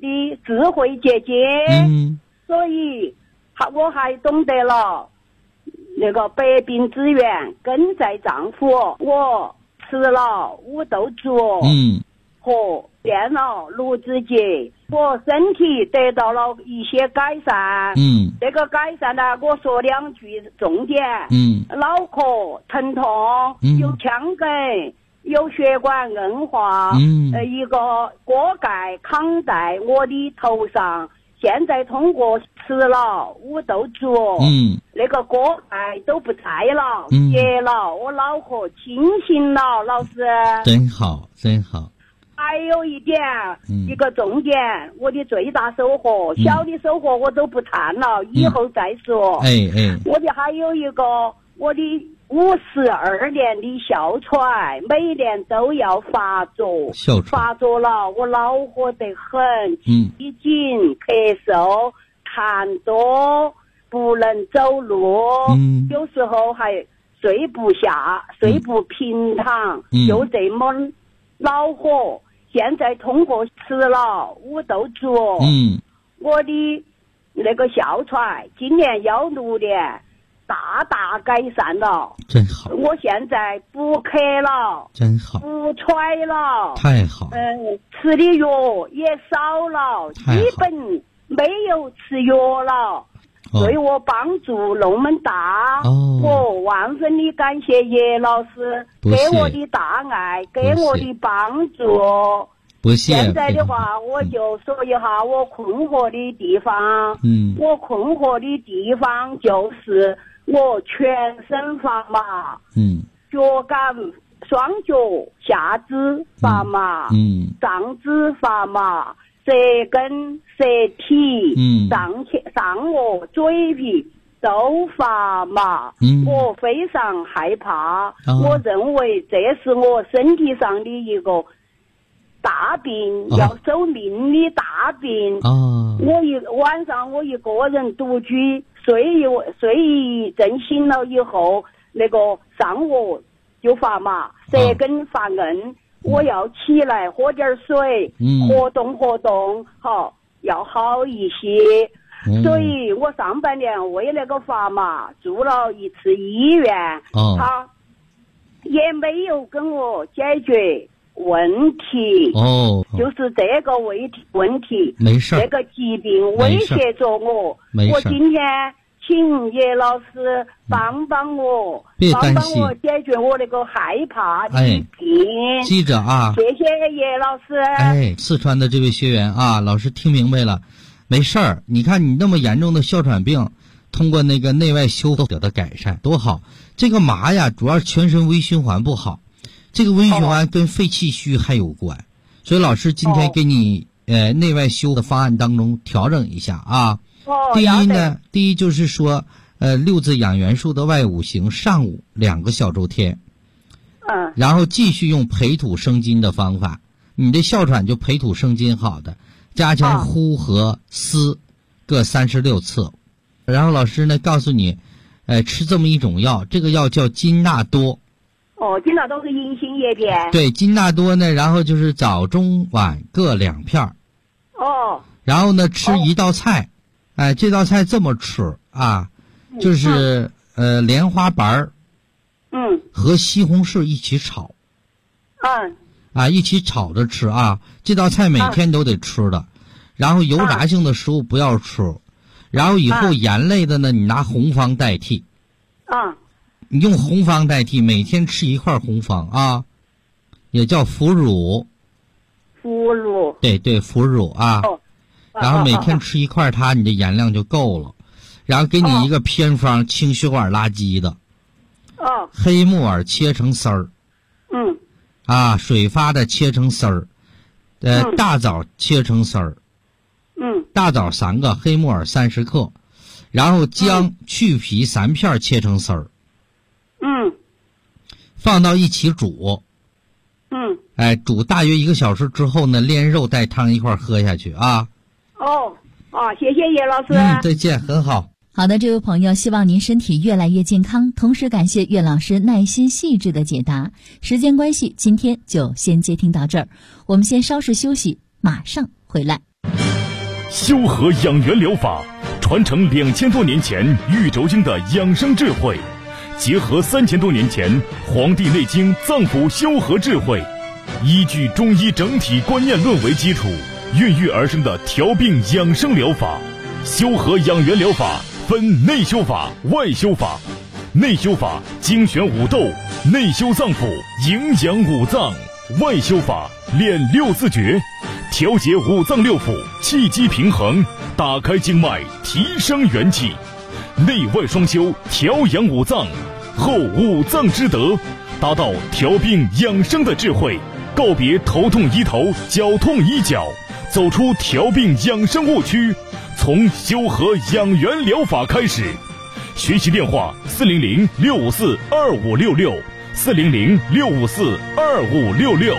的智慧结晶，所以我还懂得了那个百病之源根在脏腑。我吃了五豆粥，和练了6字诀，我身体得到了一些改善。这个改善呢，我说2句重点。脑壳疼痛，有腔梗，有血管硬化，一个锅盖扛在我的头上。现在通过吃了五豆粥，那个锅盖都不在了，结了，我脑壳清醒了，老师。 真好，真好。 还有一点，一个重点，我的最大收获，小的收获我都不谈了，以后再说。我的还有一个，我的52年的哮喘，每年都要发作，发作了，我恼火得很，气紧，咳嗽，痰多，不能走路，有时候还睡不下，睡不平躺，就这么恼火。现在通过吃了五豆粥，我的那个哮喘今年16年大大改善了， 真好。 我现在不咳了， 真好， 不喘了， 太好。 吃的药也少了，基本没有吃药了，对我帮助那么大。我万分的感谢叶老师给我的大爱，给我的帮助。现在的话，我就说一下我困惑的地方。我困惑的地方就是我全身发麻，脚感、双脚下肢发麻，上肢发麻，舌根、舌体、上颚、嘴皮都发麻。我非常害怕，我认为这是我身体上的一个大病，要守命的大病。晚上我一个人独居，睡一阵醒了以后，那个上颚就发麻，舌根发硬，我要起来喝点水，活动活动，要好一些。所以我上半年为那个发麻住了1次医院，他也没有跟我解决问题。就是这个问题， 没事， 这个疾病威胁着我。我今天请叶老师帮帮我，帮帮我解决我那个害怕的病。 记着啊， 谢谢叶老师。 四川的这位学员啊，老师听明白了，没事儿。你看你那么严重的哮喘病，通过那个内外修复得到改善，多好。这个麻呀，主要是全身微循环不好，这个微循环跟肺气虚还有关，所以老师今天给你内外修的方案当中调整一下啊。第一就是说6字养元术的外5行，上午2个小周天，然后继续用培土生金的方法，你的哮喘就培土生金好的，加强呼和思各36次。然后老师呢告诉你吃这么一种药，这个药叫金纳多。 金纳多是银杏叶片。 对，金纳多呢，然后就是早中晚各2片。然后呢吃一道菜，这道菜这么吃啊，就是莲花白和西红柿一起炒。一起炒着吃啊，这道菜每天都得吃的。然后油炸性的食物不要吃，然后以后盐类的呢，你拿红方代替。你用红方代替，每天吃1块红方啊，也叫腐乳。对，腐乳啊。然后每天吃1块它，你的盐量就够了。然后给你一个偏方，清血管垃圾的。黑木耳切成丝儿。水发的切成丝儿。大枣切成丝儿。大枣3个，黑木耳30克，然后姜去皮3片切成丝儿。放到一起煮。煮大约1个小时之后呢，连肉带汤一块喝下去啊。 谢谢叶老师。 再见，很好。 好的，这位朋友，希望您身体越来越健康，同时感谢岳老师耐心细致的解答。时间关系，今天就先接听到这儿，我们先稍事休息，马上回来。 修和养元疗法，传承2000多年前玉轴经的养生智慧，结合3000多年前《黄帝内经》脏腑修和智慧，依据中医整体观念论为基础，孕育而生的调病养生疗法。修和养元疗法分内修法、外修法。内修法精选五斗，内修脏腑，营养五脏；外修法练6字诀，调节五脏六腑，气机平衡，打开经脉，提升元气。内外双修，调养五脏，后五脏之德，达到调病养生的智慧，告别头痛医头，脚痛医脚，走出调病养生误区，从修和养元疗法开始。学习电话400-654-2566，400-654-2566。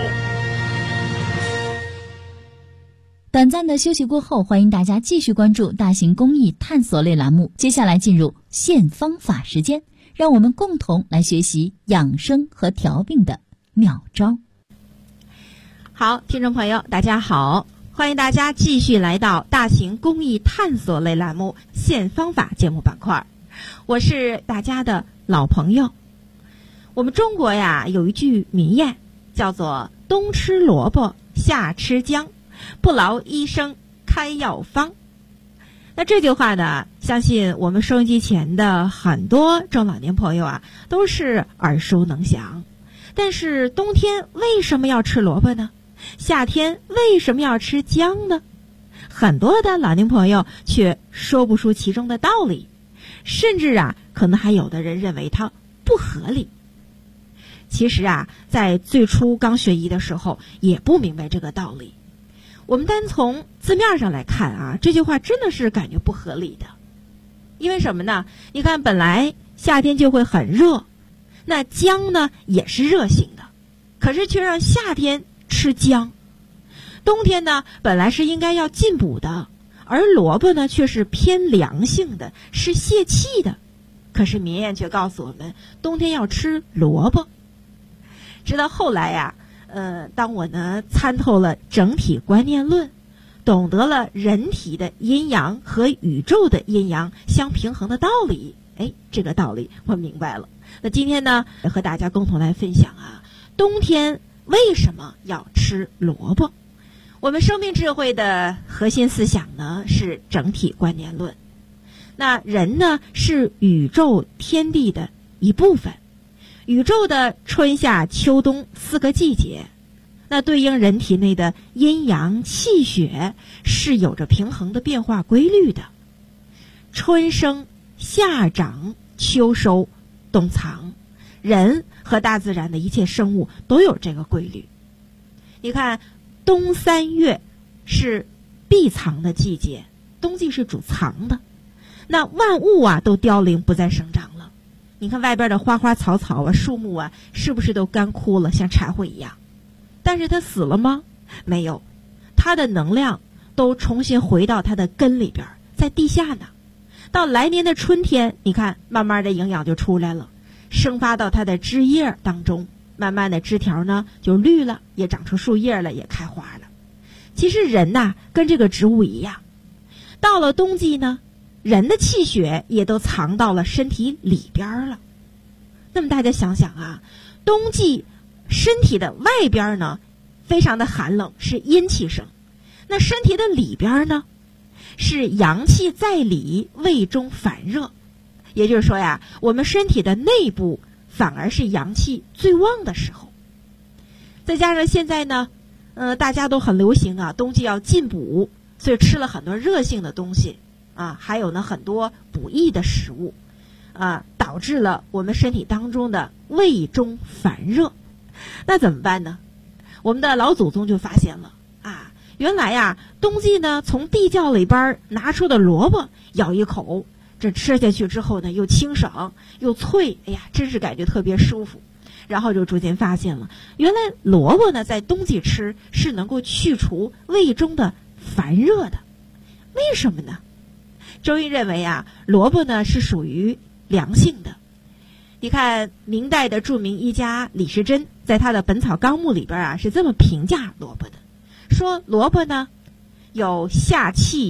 短暂的休息过后，欢迎大家继续关注大型公益探索类栏目。接下来进入现方法时间，让我们共同来学习养生和调病的妙招。 好，听众朋友大家好，欢迎大家继续来到大型公益探索类栏目现方法节目板块，我是大家的老朋友。我们中国呀有一句民谚，叫做冬吃萝卜夏吃姜，不劳医生开药方。那这句话呢，相信我们收音机前的很多中老年朋友啊都是耳熟能详。但是冬天为什么要吃萝卜呢？夏天为什么要吃姜呢？很多的老年朋友却说不出其中的道理，甚至啊可能还有的人认为它不合理。其实啊在最初刚学医的时候也不明白这个道理。我们单从字面上来看啊，这句话真的是感觉不合理的。因为什么呢？你看本来夏天就会很热，那姜呢也是热性的，可是却让夏天吃姜。冬天呢本来是应该要进补的，而萝卜呢却是偏凉性的，是泄气的。可是民谚却告诉我们冬天要吃萝卜。直到后来呀当我呢参透了整体观念论，懂得了人体的阴阳和宇宙的阴阳相平衡的道理，这个道理我明白了。那今天呢和大家共同来分享啊，冬天为什么要吃萝卜。我们生命智慧的核心思想呢是整体观念论。那人呢是宇宙天地的一部分，宇宙的春夏秋冬4个季节，那对应人体内的阴阳气血是有着平衡的变化规律的。春生夏长秋收冬藏，人和大自然的一切生物都有这个规律。你看冬3月是闭藏的季节，冬季是主藏的，那万物啊都凋零不再生长了。你看外边的花花草草啊，树木啊，是不是都干枯了，像柴火一样？但是它死了吗？没有，它的能量都重新回到它的根里边，在地下呢。到来年的春天，你看慢慢的营养就出来了，生发到它的枝叶当中，慢慢的枝条呢就绿了，也长出树叶了，也开花了。其实人呐跟这个植物一样，到了冬季呢，人的气血也都藏到了身体里边了。那么大家想想啊，冬季身体的外边呢非常的寒冷，是阴气盛，那身体的里边呢是阳气在里，胃中烦热。也就是说呀，我们身体的内部反而是阳气最旺的时候。再加上现在呢大家都很流行啊，冬季要进补，所以吃了很多热性的东西啊，还有呢很多补益的食物啊，导致了我们身体当中的胃中烦热。那怎么办呢？我们的老祖宗就发现了啊，原来呀冬季呢从地窖里边拿出的萝卜，咬一口，这吃下去之后呢又清爽又脆，哎呀真是感觉特别舒服。然后就逐渐发现了，原来萝卜呢在冬季吃是能够去除胃中的烦热的。为什么呢？中医认为啊，萝卜呢是属于凉性的。你看明代的著名医家李时珍在他的《本草纲目》里边啊是这么评价萝卜的，说萝卜呢有下气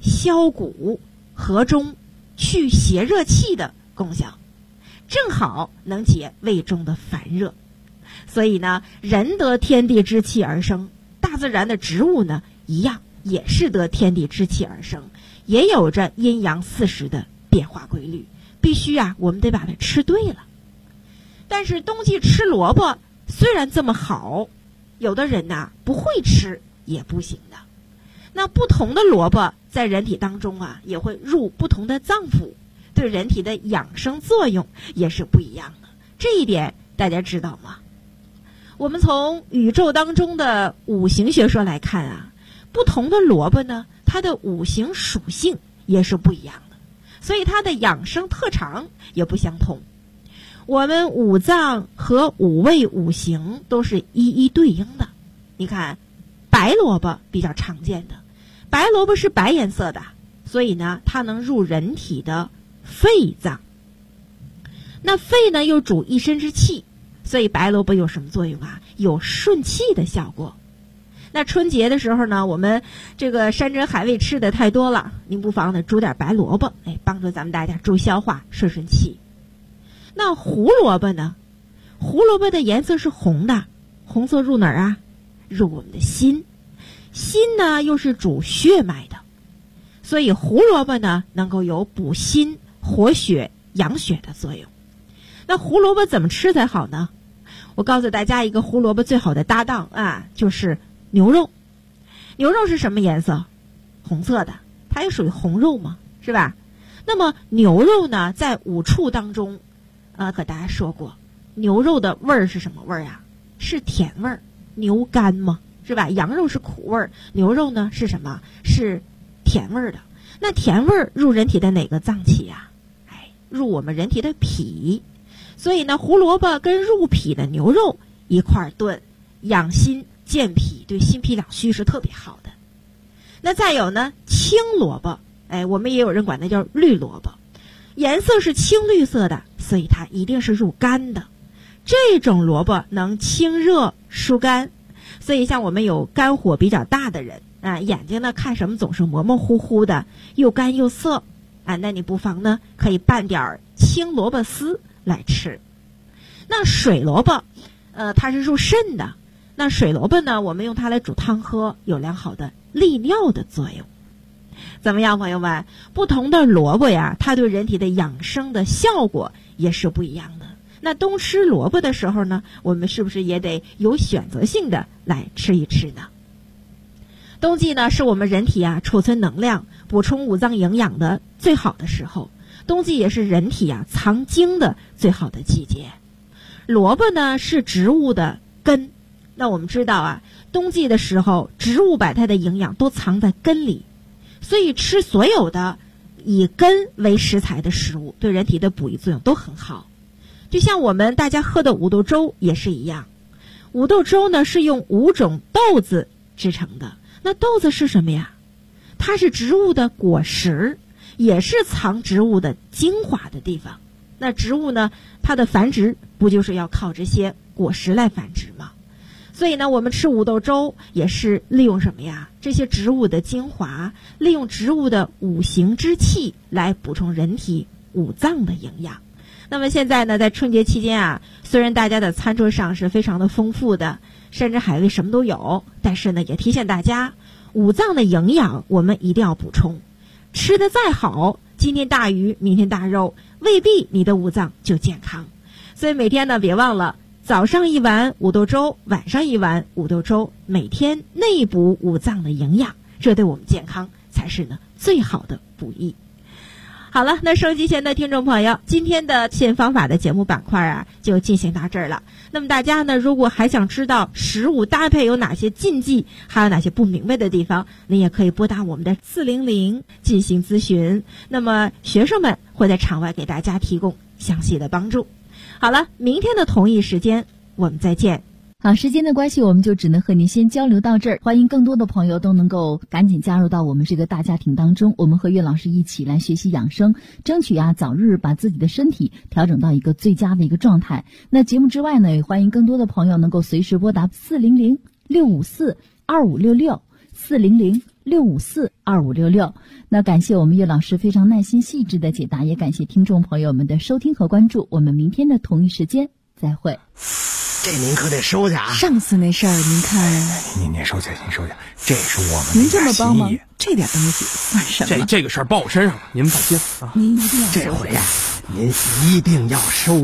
消谷、和中、去邪热气的功效，正好能解胃中的烦热。所以呢，人得天地之气而生，大自然的植物呢一样也是得天地之气而生，也有着阴阳40的变化规律，必须我们得把它吃对了。但是冬季吃萝卜虽然这么好，有的人不会吃也不行的。那不同的萝卜在人体当中也会入不同的脏腑，对人体的养生作用也是不一样的。这一点大家知道吗？我们从宇宙当中的五行学说来看不同的萝卜呢，它的五行属性也是不一样的，所以它的养生特长也不相同。我们五脏和五味五行都是一一对应的。你看，白萝卜比较常见的，白萝卜是白颜色的，所以呢，它能入人体的肺脏。那肺呢，又主一身之气，所以白萝卜有什么作用有顺气的效果。那春节的时候呢，我们这个山珍海味吃的太多了，您不妨呢煮点白萝卜，帮助咱们大家助消化、顺气。那胡萝卜呢？胡萝卜的颜色是红的，红色入哪儿入我们的心。心呢又是主血脉的，所以胡萝卜呢能够有补心、活血、养血的作用。那胡萝卜怎么吃才好呢？我告诉大家一个胡萝卜最好的搭档就是牛肉。牛肉是什么颜色？红色的，它也属于红肉嘛，是吧？那么牛肉呢，在五畜当中，和大家说过，牛肉的味儿是什么味儿是甜味儿，牛肝嘛，是吧？羊肉是苦味儿，牛肉呢是什么？是甜味儿的。那甜味儿入人体的哪个脏器入我们人体的脾。所以呢，胡萝卜跟入脾的牛肉一块儿炖，养心健脾，对心脾两虚是特别好的。那再有呢，青萝卜，我们也有人管它叫绿萝卜，颜色是青绿色的，所以它一定是入肝的。这种萝卜能清热疏肝，所以像我们有肝火比较大的人眼睛呢看什么总是模模糊糊的，又干又涩那你不妨呢可以拌点青萝卜丝来吃。那水萝卜它是入肾的，那水萝卜呢我们用它来煮汤喝，有良好的利尿的作用。怎么样朋友们，不同的萝卜它对人体的养生的效果也是不一样的。那冬吃萝卜的时候呢，我们是不是也得有选择性的来吃一吃呢？冬季呢是我们人体储存能量、补充五脏营养的最好的时候，冬季也是人体藏精的最好的季节。萝卜呢是植物的根，那我们知道冬季的时候植物百态的营养都藏在根里，所以吃所有的以根为食材的食物对人体的补益作用都很好。就像我们大家喝的五豆粥也是一样，五豆粥呢是用5种豆子制成的。那豆子是什么呀？它是植物的果实，也是藏植物的精华的地方。那植物呢，它的繁殖不就是要靠这些果实来繁殖吗？所以呢，我们吃五豆粥也是利用什么呀？这些植物的精华，利用植物的五行之气来补充人体五脏的营养。那么现在呢，在春节期间虽然大家的餐桌上是非常的丰富的，山珍海味什么都有，但是呢，也提醒大家，五脏的营养我们一定要补充。吃得再好，今天大鱼，明天大肉，未必你的五脏就健康。所以每天呢，别忘了早上一碗五豆粥，晚上一碗五豆粥，每天内补五脏的营养，这对我们健康才是呢最好的补益。好了，那收音机前的听众朋友，今天的新方法的节目板块就进行到这儿了。那么大家呢，如果还想知道食物搭配有哪些禁忌，还有哪些不明白的地方，您也可以拨打我们的400进行咨询。那么学生们会在场外给大家提供详细的帮助。好了，明天的同一时间我们再见。 好，时间的关系，我们就只能和您先交流到这儿。欢迎更多的朋友都能够赶紧加入到我们这个大家庭当中，我们和岳老师一起来学习养生，争取早日把自己的身体调整到一个最佳的一个状态。那节目之外呢，也欢迎更多的朋友能够随时拨打400-654-2566 400-654-2566。那感谢我们岳老师非常耐心细致的解答，也感谢听众朋友们的收听和关注。我们明天的同一时间再会。 这您可得收下啊！ 上次那事儿您看， 您收下，这是我们您这么帮忙，这点东西算什么？ 这个事儿报我身上了，您放心啊！ 您一定要这回呀，您一定要收。